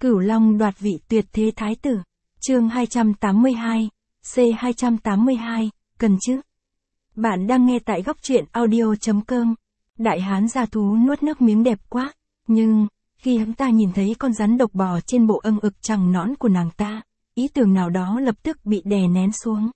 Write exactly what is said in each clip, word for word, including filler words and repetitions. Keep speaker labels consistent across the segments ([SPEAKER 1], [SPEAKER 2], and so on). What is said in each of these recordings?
[SPEAKER 1] Cửu Long đoạt vị tuyệt thế thái tử. Chương hai trăm tám mươi hai, C hai trăm tám mươi hai, cần chứ? Bạn đang nghe tại góc truyện audio.com. Đại hán gia thú nuốt nước miếng đẹp quá, nhưng, khi hắn ta nhìn thấy con rắn độc bò trên bộ âng ực trắng nõn của nàng ta, ý tưởng nào đó lập tức bị đè nén xuống.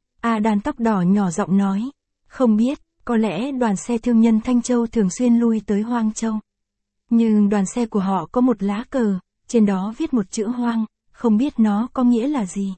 [SPEAKER 1] A Đan tóc đỏ nhỏ giọng nói, không biết, có lẽ đoàn xe thương nhân Thanh Châu thường xuyên lui tới Hoang Châu. Nhưng đoàn xe của họ có một lá cờ, trên đó viết một chữ hoang, không biết nó có nghĩa là gì.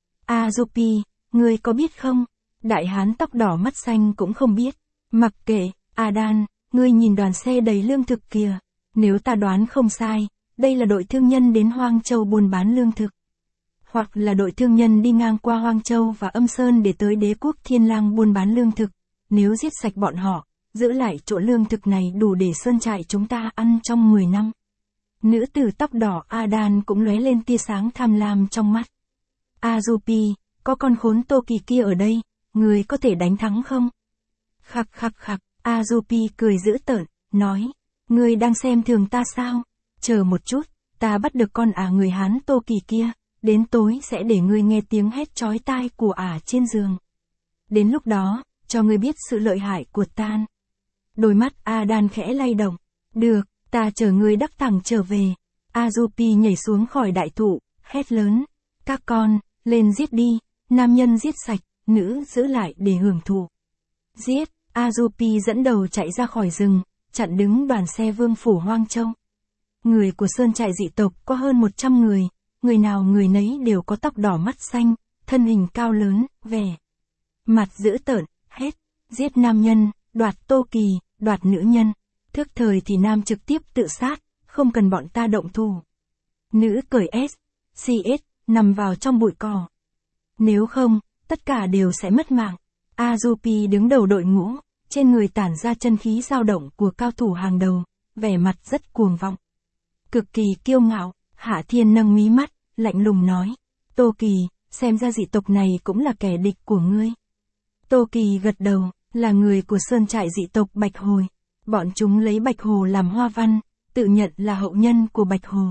[SPEAKER 1] A Dupi, ngươi có biết không? Đại hán tóc đỏ mắt xanh cũng không biết. Mặc kệ, A Đan, ngươi nhìn đoàn xe đầy lương thực kìa. Nếu ta đoán không sai, đây là đội thương nhân đến Hoang Châu buôn bán lương thực. Hoặc là đội thương nhân đi ngang qua Hoang Châu và Âm Sơn để tới đế quốc Thiên Lang buôn bán lương thực. Nếu giết sạch bọn họ, giữ lại chỗ lương thực này đủ để sơn trại chúng ta ăn trong mười năm. Nữ tử tóc đỏ A Đan cũng lóe lên tia sáng tham lam trong mắt. A Dupi, có con khốn Tô Kỳ kia ở đây, người có thể đánh thắng không? Khắc khắc khắc, A Dupi cười dữ tợn, nói, ngươi đang xem thường ta sao? Chờ một chút, ta bắt được con ả người Hán Tô Kỳ kia, đến tối sẽ để ngươi nghe tiếng hét chói tai của ả trên giường. Đến lúc đó, cho ngươi biết sự lợi hại của ta. Đôi mắt A Đan khẽ lay động. Được, ta chờ ngươi đắc thẳng trở về. A Dupi nhảy xuống khỏi đại thụ, hét lớn. Các con, lên giết đi, nam nhân giết sạch, nữ giữ lại để hưởng thụ. Giết, A Dupi dẫn đầu chạy ra khỏi rừng, chặn đứng đoàn xe vương phủ Hoang Châu. Người của sơn trại dị tộc có hơn một trăm người, người nào người nấy đều có tóc đỏ mắt xanh, thân hình cao lớn, vẻ mặt dữ tợn, hết, giết nam nhân, đoạt Tô Kỳ, đoạt nữ nhân. Thức thời thì nam trực tiếp tự sát, không cần bọn ta động thủ. Nữ cởi S, xê ét, nằm vào trong bụi cỏ. Nếu không, tất cả đều sẽ mất mạng. A Dupi đứng đầu đội ngũ, trên người tản ra chân khí dao động của cao thủ hàng đầu, vẻ mặt rất cuồng vọng. Cực kỳ kiêu ngạo, Hạ Thiên nâng mí mắt, lạnh lùng nói. Tô Kỳ, xem ra dị tộc này cũng là kẻ địch của ngươi. Tô Kỳ gật đầu, là người của sơn trại dị tộc Bạch Hồi. Bọn chúng lấy Bạch Hồ làm hoa văn, tự nhận là hậu nhân của Bạch Hồ.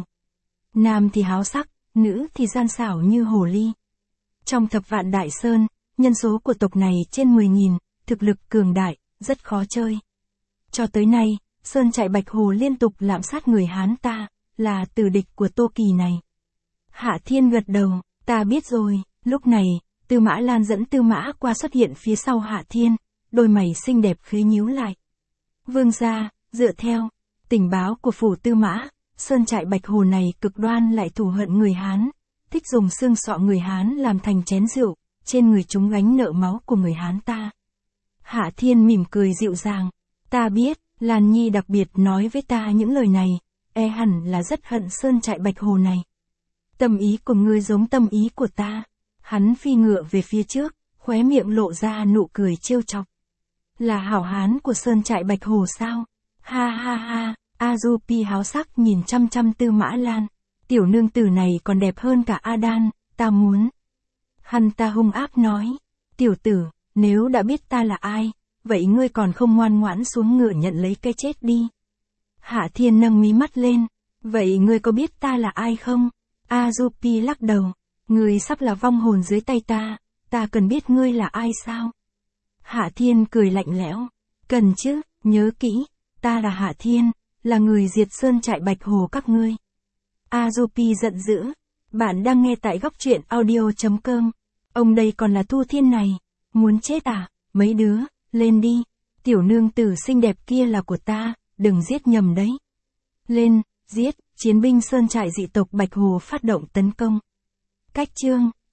[SPEAKER 1] Nam thì háo sắc, nữ thì gian xảo như hồ ly. Trong thập vạn đại sơn, nhân số của tộc này trên mười nghìn, thực lực cường đại, rất khó chơi. Cho tới nay, sơn trại Bạch Hồ liên tục lạm sát người Hán ta, là tử địch của Tô Kỳ này. Hạ Thiên gật đầu, ta biết rồi. Lúc này, Tư Mã Lan dẫn Tư Mã qua xuất hiện phía sau Hạ Thiên, đôi mày xinh đẹp khẽ nhíu lại. Vương gia, dựa theo tình báo của phủ Tư Mã, sơn trại Bạch Hồ này cực đoan lại thù hận người Hán, thích dùng xương sọ người Hán làm thành chén rượu, trên người chúng gánh nợ máu của người Hán ta. Hạ Thiên mỉm cười dịu dàng, ta biết, Lan Nhi đặc biệt nói với ta những lời này, e hẳn là rất hận sơn trại Bạch Hồ này. Tâm ý của ngươi giống tâm ý của ta. Hắn phi ngựa về phía trước, khóe miệng lộ ra nụ cười trêu chọc. Là hảo hán của sơn trại Bạch Hồ sao? Ha ha ha, A Dupi háo sắc nhìn chăm chăm Tư Mã Lan. Tiểu nương tử này còn đẹp hơn cả A Đan, ta muốn. Hắn ta hung ác nói. Tiểu tử, nếu đã biết ta là ai, vậy ngươi còn không ngoan ngoãn xuống ngựa nhận lấy cái chết đi. Hạ Thiên nâng mí mắt lên. Vậy ngươi có biết ta là ai không? A Dupi lắc đầu. Ngươi sắp là vong hồn dưới tay ta, ta cần biết ngươi là ai sao? Hạ Thiên cười lạnh lẽo. Cần chứ, nhớ kỹ, ta là Hạ Thiên, là người diệt sơn trại Bạch Hồ các ngươi. A Dupi giận dữ. Bạn đang nghe tại góc truyện audio.com. Ông đây còn là Thu Thiên này. Muốn chết à? Mấy đứa, lên đi. Tiểu nương tử xinh đẹp kia là của ta, đừng giết nhầm đấy. Lên, giết, chiến binh sơn trại dị tộc Bạch Hồ phát động tấn công. Cách chương